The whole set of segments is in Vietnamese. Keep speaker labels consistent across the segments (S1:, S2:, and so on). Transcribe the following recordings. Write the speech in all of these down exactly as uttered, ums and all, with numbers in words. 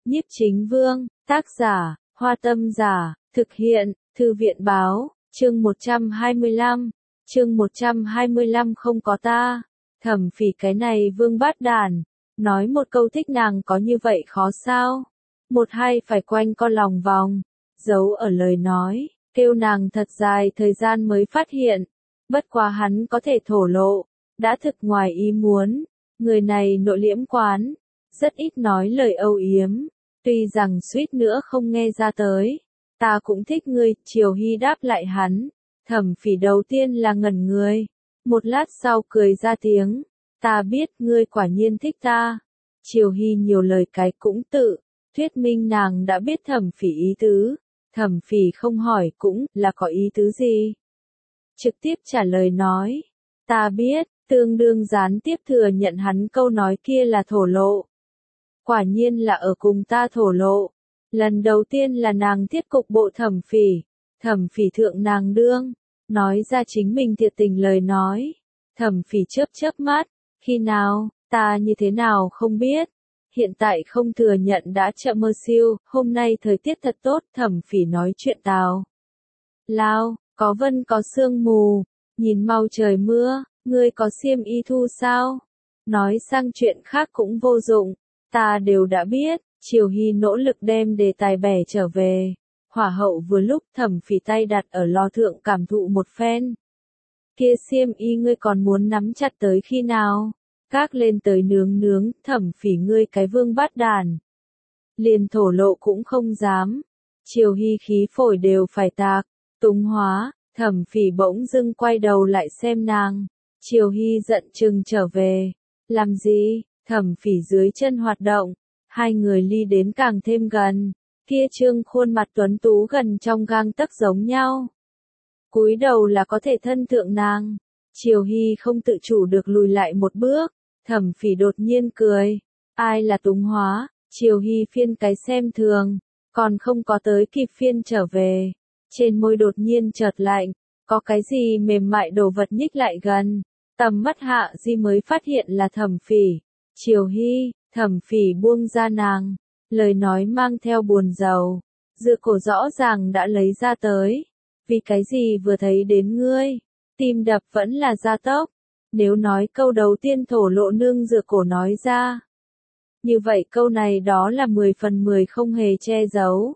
S1: Nhiếp Chính Vương, tác giả, Hoa Tâm Giả, thực hiện, Thư viện báo, chương một trăm hai mươi lăm, chương một trăm hai mươi lăm không có ta. Thẩm Phỉ cái này vương bát đản, nói một câu thích nàng có như vậy khó sao? Một hai phải quanh co lòng vòng, giấu ở lời nói, kêu nàng thật dài thời gian mới phát hiện. Bất quá hắn có thể thổ lộ, đã thực ngoài ý muốn, người này nội liễm quán, rất ít nói lời âu yếm, tuy rằng suýt nữa không nghe ra tới. Ta cũng thích ngươi, Triều Hy đáp lại hắn. Thẩm Phỉ đầu tiên là ngẩn người, một lát sau cười ra tiếng, ta biết ngươi quả nhiên thích ta. Triều Hy nhiều lời cái cũng tự thuyết minh nàng đã biết Thẩm Phỉ ý tứ. Thẩm Phỉ không hỏi cũng là có ý tứ gì, trực tiếp trả lời nói, ta biết, tương đương gián tiếp thừa nhận hắn câu nói kia là thổ lộ. Quả nhiên là ở cùng ta thổ lộ. Lần đầu tiên là nàng thiết cục bộ Thẩm Phỉ, Thẩm Phỉ thượng nàng đương, nói ra chính mình thiệt tình lời nói. Thẩm Phỉ chớp chớp mắt, khi nào, ta như thế nào không biết. Hiện tại không thừa nhận đã chậm mơ siêu, hôm nay thời tiết thật tốt. Thẩm Phỉ nói chuyện tào lao, có vân có sương mù, nhìn mau trời mưa, ngươi có xiêm y thu sao? Nói sang chuyện khác cũng vô dụng, ta đều đã biết. Triều Hy nỗ lực đem đề tài bẻ trở về. Hỏa hậu vừa lúc, Thẩm Phỉ tay đặt ở lò thượng cảm thụ một phen. Kia xiêm y ngươi còn muốn nắm chặt tới khi nào? Các lên tới nướng nướng, Thẩm Phỉ ngươi cái vương bát đản. Liền thổ lộ cũng không dám. Triều Hy khí phổi đều phải tạc. Túng hóa, Thẩm Phỉ bỗng dưng quay đầu lại xem nàng. Triều Hy giận chừng trở về. Làm gì? Thẩm Phỉ dưới chân hoạt động. Hai người ly đến càng thêm gần, kia trương khuôn mặt tuấn tú gần trong gang tấc giống nhau. Cúi đầu là có thể thân thượng nàng. Triều Hy không tự chủ được lùi lại một bước. Thẩm Phỉ đột nhiên cười. Ai là túng hóa? Triều Hy phiên cái xem thường, còn không có tới kịp phiên trở về. Trên môi đột nhiên chợt lạnh, có cái gì mềm mại đồ vật nhích lại gần. Tầm mắt hạ di mới phát hiện là Thẩm Phỉ. Triều Hy. Thẩm Phỉ buông ra nàng, lời nói mang theo buồn rầu, dựa cổ rõ ràng đã lấy ra tới, vì cái gì vừa thấy đến ngươi, tim đập vẫn là gia tốc. Nếu nói câu đầu tiên thổ lộ nương dựa cổ nói ra, như vậy câu này đó là mười phần mười không hề che giấu.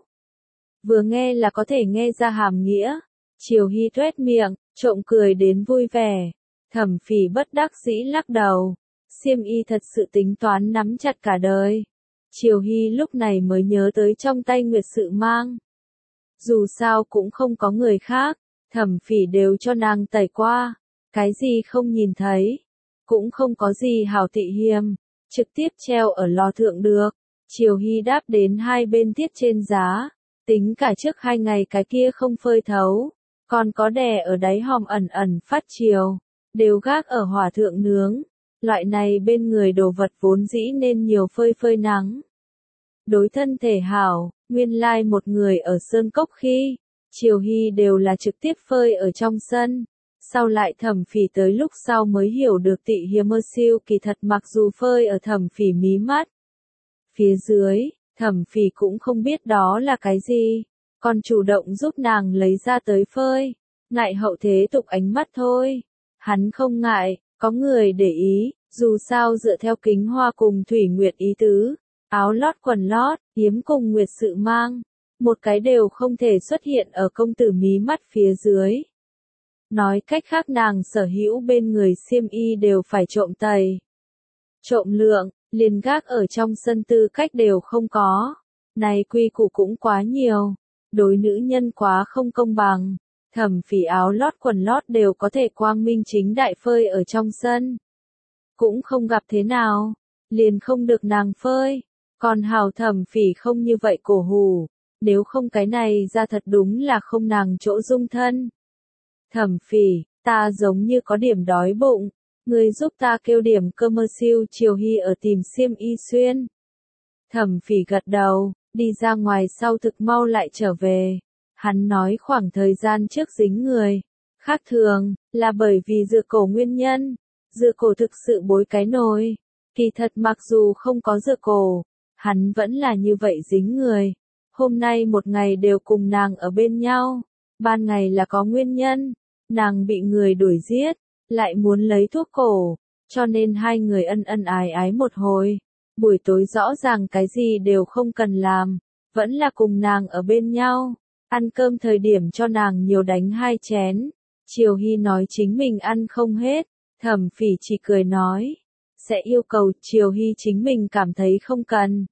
S1: Vừa nghe là có thể nghe ra hàm nghĩa. Triều Hy tuét miệng, trộm cười đến vui vẻ. Thẩm Phỉ bất đắc dĩ lắc đầu. Xiêm y thật sự tính toán nắm chặt cả đời. Triều Hy lúc này mới nhớ tới trong tay Nguyệt Sự mang. Dù sao cũng không có người khác, Thẩm Phỉ đều cho nàng tẩy qua. Cái gì không nhìn thấy, cũng không có gì hảo tị hiềm, trực tiếp treo ở lò thượng được. Triều Hy đáp đến hai bên tiết trên giá, tính cả trước hai ngày cái kia không phơi thấu, còn có đè ở đáy hòm ẩn ẩn phát chiều, đều gác ở hỏa thượng nướng. Loại này bên người đồ vật vốn dĩ nên nhiều phơi phơi nắng. Đối thân thể hảo, nguyên lai một người ở sơn cốc khi, Triều Hy đều là trực tiếp phơi ở trong sân. Sau lại Thẩm Phỉ tới lúc sau mới hiểu được tị hiềm mơ siêu kỳ thật mặc dù phơi ở Thẩm Phỉ mí mắt. Phía dưới, Thẩm Phỉ cũng không biết đó là cái gì, còn chủ động giúp nàng lấy ra tới phơi, ngại hậu thế tục ánh mắt thôi. Hắn không ngại. Có người để ý, dù sao dựa theo Kính Hoa cùng Thủy Nguyệt ý tứ, áo lót quần lót, yếm cùng Nguyệt Sự mang, một cái đều không thể xuất hiện ở công tử mí mắt phía dưới. Nói cách khác nàng sở hữu bên người xiêm y đều phải trộm tày, trộm lượng, liền gác ở trong sân tư cách đều không có. Này quy củ cũng quá nhiều, đối nữ nhân quá không công bằng. Thẩm Phỉ áo lót quần lót đều có thể quang minh chính đại phơi ở trong sân. Cũng không gặp thế nào, liền không được nàng phơi. Còn hào Thẩm Phỉ không như vậy cổ hủ, nếu không cái này ra thật đúng là không nàng chỗ dung thân. Thẩm Phỉ, ta giống như có điểm đói bụng, ngươi giúp ta kêu điểm cơm mơ siêu. Triều Hy ở tìm xiêm y xuyên. Thẩm Phỉ gật đầu, đi ra ngoài sau thực mau lại trở về. Hắn nói khoảng thời gian trước dính người, khác thường, là bởi vì dựa cổ nguyên nhân. Dựa cổ thực sự bối cái nồi. Kỳ thật mặc dù không có dựa cổ, hắn vẫn là như vậy dính người. Hôm nay một ngày đều cùng nàng ở bên nhau, ban ngày là có nguyên nhân, nàng bị người đuổi giết, lại muốn lấy thuốc cổ, cho nên hai người ân ân ái ái một hồi. Buổi tối rõ ràng cái gì đều không cần làm, vẫn là cùng nàng ở bên nhau, ăn cơm thời điểm cho nàng nhiều đánh hai chén. Triều Hy nói chính mình ăn không hết, Thẩm Phỉ chỉ cười nói, sẽ yêu cầu. Triều Hy chính mình cảm thấy không cần.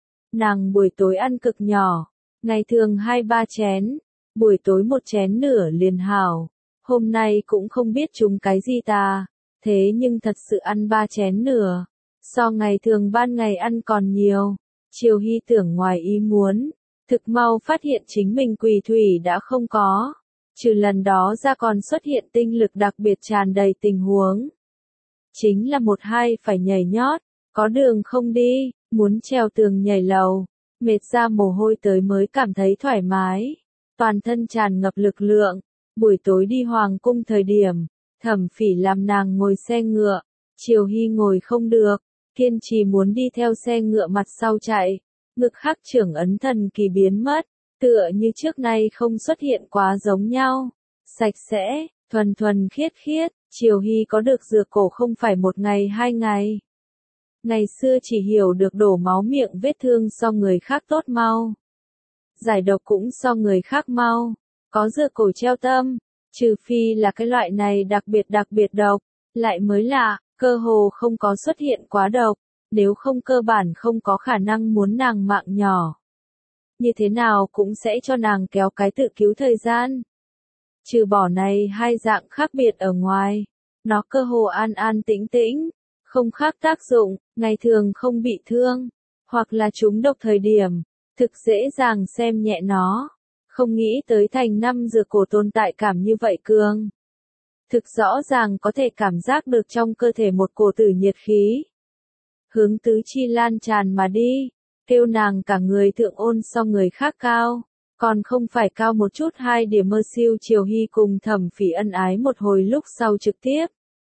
S1: Nàng buổi tối ăn cực nhỏ, ngày thường hai ba chén, buổi tối một chén nửa liền hảo. Hôm nay cũng không biết chúng cái gì ta, thế nhưng thật sự ăn ba chén nửa, so ngày thường ban ngày ăn còn nhiều. Triều Hy tưởng ngoài ý muốn, thực mau phát hiện chính mình quỳ thủy đã không có, trừ lần đó ra còn xuất hiện tinh lực đặc biệt tràn đầy tình huống. Chính là một hai phải nhảy nhót, có đường không đi, muốn trèo tường nhảy lầu, mệt ra mồ hôi tới mới cảm thấy thoải mái, toàn thân tràn ngập lực lượng. Buổi tối đi hoàng cung thời điểm, Thẩm Phỉ làm nàng ngồi xe ngựa, Triều Hy ngồi không được, kiên trì muốn đi theo xe ngựa mặt sau chạy, ngực khắc trưởng ấn thần kỳ biến mất, tựa như trước nay không xuất hiện quá giống nhau, sạch sẽ, thuần thuần khiết khiết. Triều Hy có được dược cổ không phải một ngày hai ngày. Ngày xưa chỉ hiểu được đổ máu miệng vết thương so người khác tốt mau, giải độc cũng so người khác mau, có dược cổ treo tâm, trừ phi là cái loại này đặc biệt đặc biệt độc, lại mới lạ, cơ hồ không có xuất hiện quá độc, nếu không cơ bản không có khả năng muốn nàng mạng nhỏ. Như thế nào cũng sẽ cho nàng kéo cái tự cứu thời gian. Trừ bỏ này hai dạng khác biệt ở ngoài, nó cơ hồ an an tĩnh tĩnh, không khác tác dụng, ngày thường không bị thương, hoặc là trúng độc thời điểm, thực dễ dàng xem nhẹ nó. Không nghĩ tới thành năm dược cổ tồn tại cảm như vậy cường. Thực rõ ràng có thể cảm giác được trong cơ thể một cổ tử nhiệt khí. Hướng tứ chi lan tràn mà đi, kêu nàng cả người thượng ôn so người khác cao, còn không phải cao một chút. Hai điểm mơ siêu. Triều Hy cùng Thẩm Phỉ ân ái một hồi lúc sau trực tiếp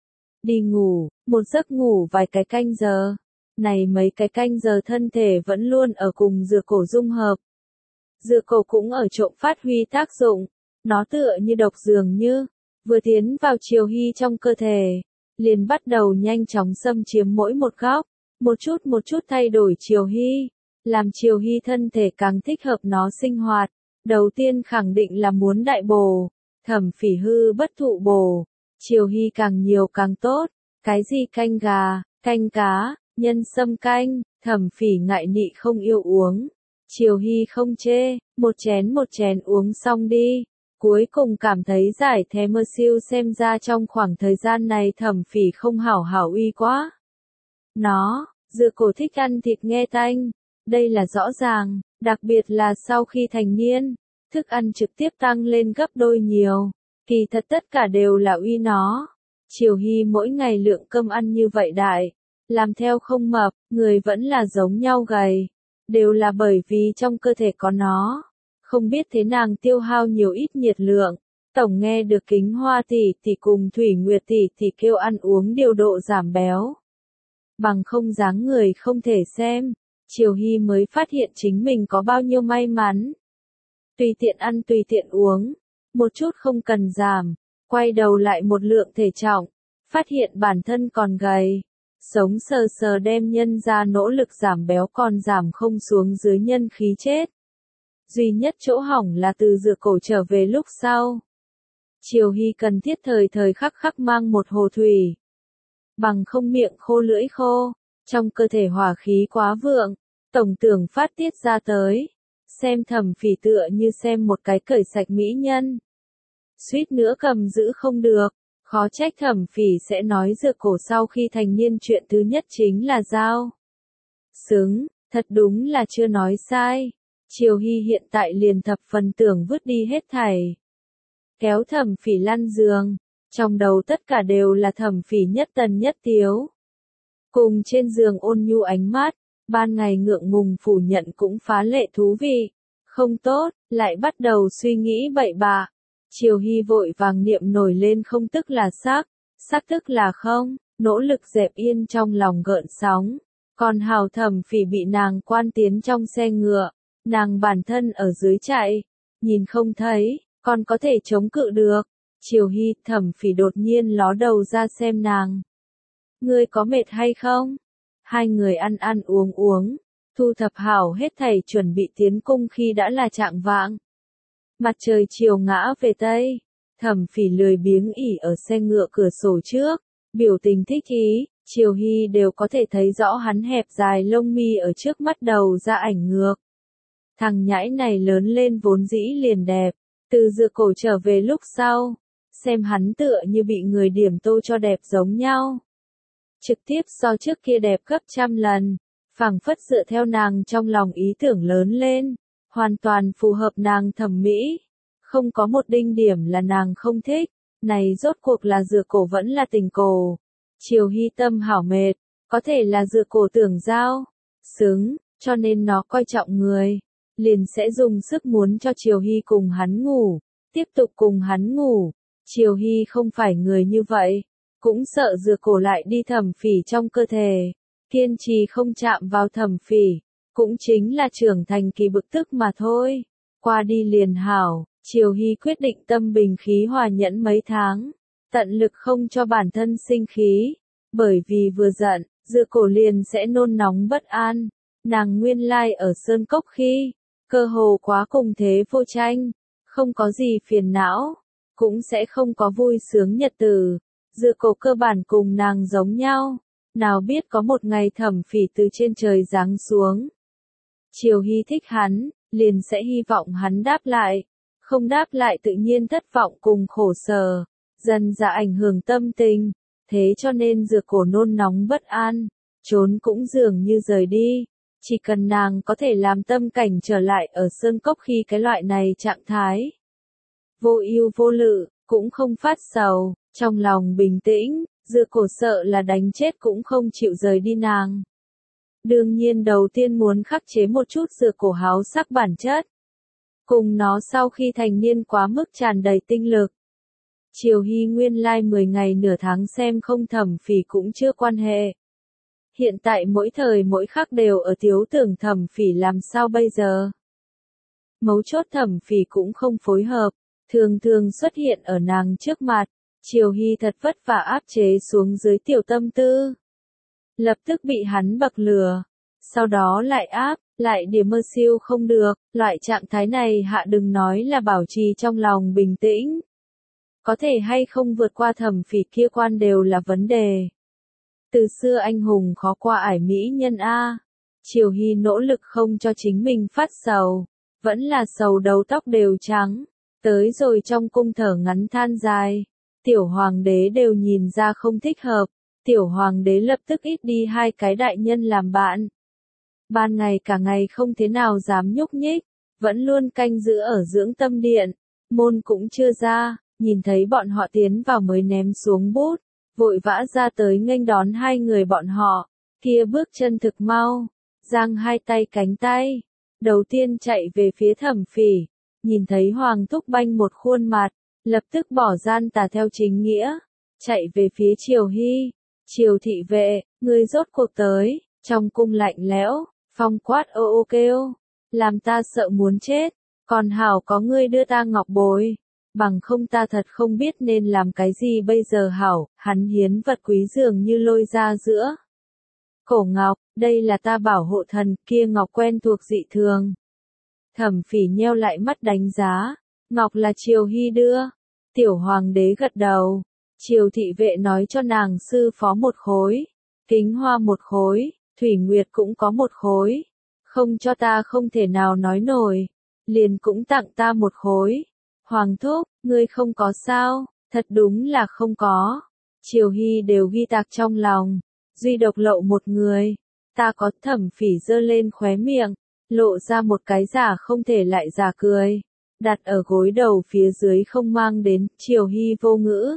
S1: đi ngủ, một giấc ngủ vài cái canh giờ. Này mấy cái canh giờ thân thể vẫn luôn ở cùng dược cổ dung hợp. Dược cổ cũng ở trộm phát huy tác dụng, nó tựa như độc dường như, vừa tiến vào Triều Hy trong cơ thể, liền bắt đầu nhanh chóng xâm chiếm mỗi một góc, một chút một chút thay đổi Triều Hy, làm Triều Hy thân thể càng thích hợp nó sinh hoạt. Đầu tiên khẳng định là muốn đại bổ, Thẩm Phỉ hư bất thụ bổ, Triều Hy càng nhiều càng tốt, cái gì canh gà, canh cá, nhân sâm canh, Thẩm Phỉ ngại nị không yêu uống. Triều Hy không chê, một chén một chén uống xong đi, cuối cùng cảm thấy giải thé mơ siêu. Xem ra trong khoảng thời gian này Thẩm Phỉ không hảo hảo uy quá. Nó, dược cổ thích ăn thịt nghe tanh, đây là rõ ràng, đặc biệt là sau khi thành niên, thức ăn trực tiếp tăng lên gấp đôi nhiều, kỳ thật tất cả đều là uy nó. Triều Hy mỗi ngày lượng cơm ăn như vậy đại, làm theo không mập, người vẫn là giống nhau gầy. Đều là bởi vì trong cơ thể có nó, không biết thế nàng tiêu hao nhiều ít nhiệt lượng. Tổng nghe được Kính Hoa tỷ tỷ cùng Thủy Nguyệt tỷ tỷ kêu ăn uống điều độ giảm béo, bằng không dáng người không thể xem. Triều Hy mới phát hiện chính mình có bao nhiêu may mắn. Tùy tiện ăn tùy tiện uống, một chút không cần giảm, quay đầu lại một lượng thể trọng, phát hiện bản thân còn gầy. Sống sờ sờ đem nhân ra nỗ lực giảm béo còn giảm không xuống dưới nhân khí chết. Duy nhất chỗ hỏng là từ dược cổ trở về lúc sau. Triều Hy cần thiết thời thời khắc khắc mang một hồ thủy. Bằng không miệng khô lưỡi khô, trong cơ thể hỏa khí quá vượng, tổng tưởng phát tiết ra tới. Xem Thẩm Phỉ tựa như xem một cái cởi sạch mỹ nhân. Suýt nữa cầm giữ không được. Khó trách Thẩm Phỉ sẽ nói dược cổ sau khi thành niên chuyện thứ nhất chính là giao. Xứng, thật đúng là chưa nói sai. Triều Hy hiện tại liền thập phần tưởng vứt đi hết thảy. Kéo Thẩm Phỉ lăn giường, trong đầu tất cả đều là Thẩm Phỉ nhất tần nhất tiếu. Cùng trên giường ôn nhu ánh mắt, ban ngày ngượng ngùng phủ nhận cũng phá lệ thú vị. Không tốt, lại bắt đầu suy nghĩ bậy bạ. Triều Hy vội vàng niệm nổi lên không tức là sắc, sắc tức là không, nỗ lực dẹp yên trong lòng gợn sóng, Còn hào Thẩm Phỉ bị nàng quan tiến trong xe ngựa, nàng bản thân ở dưới chạy, nhìn không thấy, còn có thể chống cự được. Triều Hy, Thẩm Phỉ đột nhiên ló đầu ra xem nàng. Ngươi có mệt hay không? Hai người ăn ăn uống uống, thu thập hảo hết thảy chuẩn bị tiến cung khi đã là trạng vạng. Mặt trời chiều ngã về Tây, Thẩm Phỉ lười biếng ỉ ở xe ngựa cửa sổ trước, biểu tình thích ý, Triều Hy đều có thể thấy rõ hắn hẹp dài lông mi ở trước mắt đầu ra ảnh ngược. Thằng nhãi này lớn lên vốn dĩ liền đẹp, từ Dựa Cổ trở về lúc sau, xem hắn tựa như bị người điểm tô cho đẹp giống nhau. Trực tiếp so trước kia đẹp gấp trăm lần, phảng phất dựa theo nàng trong lòng ý tưởng lớn lên, hoàn toàn phù hợp nàng thẩm mỹ, không có một đinh điểm là nàng không thích, này rốt cuộc là Dựa Cổ vẫn là tình cổ. Triều Hy tâm hảo mệt, có thể là Dựa Cổ tưởng giao, xứng, cho nên nó coi trọng người, liền sẽ dùng sức muốn cho Triều Hy cùng hắn ngủ, tiếp tục cùng hắn ngủ. Triều Hy không phải người như vậy, cũng sợ Dựa Cổ lại đi Thẩm Phỉ trong cơ thể, kiên trì không chạm vào Thẩm Phỉ, cũng chính là trưởng thành kỳ bực tức mà thôi. Qua đi liền hảo, Triều Hy quyết định tâm bình khí hòa nhẫn mấy tháng, tận lực không cho bản thân sinh khí, bởi vì vừa giận, Dựa Cổ liền sẽ nôn nóng bất an. Nàng nguyên lai ở Sơn Cốc khi, cơ hồ quá cùng thế vô tranh, không có gì phiền não, cũng sẽ không có vui sướng nhật tử. Dựa Cổ cơ bản cùng nàng giống nhau, nào biết có một ngày Thẩm Phỉ từ trên trời giáng xuống. Triều Hy thích hắn, liền sẽ hy vọng hắn đáp lại, không đáp lại tự nhiên thất vọng cùng khổ sở, dần dà ảnh hưởng tâm tình, thế cho nên Dựa Cổ nôn nóng bất an, trốn cũng dường như rời đi, chỉ cần nàng có thể làm tâm cảnh trở lại ở Sơn Cốc khi cái loại này trạng thái. Vô ưu vô lự, cũng không phát sầu, trong lòng bình tĩnh, Dựa Cổ sợ là đánh chết cũng không chịu rời đi nàng. Đương nhiên đầu tiên muốn khắc chế một chút Dựa Cổ háo sắc bản chất. Cùng nó sau khi thành niên quá mức tràn đầy tinh lực. Triều Hy nguyên lai mười ngày nửa tháng xem không Thẩm Phỉ cũng chưa quan hệ. Hiện tại mỗi thời mỗi khắc đều ở thiếu tưởng Thẩm Phỉ làm sao bây giờ. Mấu chốt Thẩm Phỉ cũng không phối hợp, thường thường xuất hiện ở nàng trước mặt. Triều Hy thật vất vả áp chế xuống dưới tiểu tâm tư. Lập tức bị hắn bậc lừa. Sau đó lại áp, lại điểm mơ siêu không được. Loại trạng thái này hạ đừng nói là bảo trì trong lòng bình tĩnh. Có thể hay không vượt qua Thẩm Phỉ kia quan đều là vấn đề. Từ xưa anh hùng khó qua ải mỹ nhân A. Triều Hy nỗ lực không cho chính mình phát sầu. Vẫn là sầu đầu tóc đều trắng. Tới rồi trong cung thở ngắn than dài. Tiểu hoàng đế đều nhìn ra không thích hợp, tiểu hoàng đế lập tức ít đi hai cái đại nhân làm bạn. Ban ngày cả ngày không thế nào dám nhúc nhích, vẫn luôn canh giữ ở dưỡng tâm điện, môn cũng chưa ra, nhìn thấy bọn họ tiến vào mới ném xuống bút, vội vã ra tới nghênh đón hai người bọn họ, kia bước chân thực mau, giang hai tay cánh tay, đầu tiên chạy về phía Thẩm Phỉ, nhìn thấy Hoàng Thúc Banh một khuôn mặt. Lập tức bỏ gian tà theo chính nghĩa, chạy về phía Triều Hy. Triều thị vệ, ngươi rốt cuộc tới, trong cung lạnh lẽo, phong quát ô ô kêu, làm ta sợ muốn chết, còn hảo có ngươi đưa ta ngọc bội, bằng không ta thật không biết nên làm cái gì bây giờ hảo. Hắn hiến vật quý dường như lôi ra giữa cổ ngọc, đây là ta bảo hộ thần, kia ngọc quen thuộc dị thường. Thẩm Phỉ nheo lại mắt đánh giá, ngọc là Triều Hy đưa. Tiểu hoàng đế gật đầu, Triều thị vệ nói cho nàng sư phó một khối, kính hoa một khối, thủy nguyệt cũng có một khối, không cho ta không thể nào nói nổi, liền cũng tặng ta một khối. Hoàng thúc, ngươi không có sao, thật đúng là không có. Triều Hy đều ghi tạc trong lòng, duy độc lộ một người, ta có. Thẩm Phỉ giơ lên khóe miệng, lộ ra một cái giả không thể lại giả cười. Đặt ở gối đầu phía dưới không mang đến. Triều Hy vô ngữ.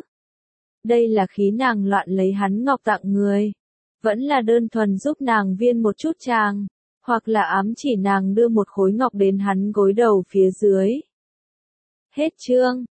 S1: Đây là khí nàng loạn lấy hắn ngọc tặng người, vẫn là đơn thuần giúp nàng viên một chút tràng, hoặc là ám chỉ nàng đưa một khối ngọc đến hắn gối đầu phía dưới. Hết chương.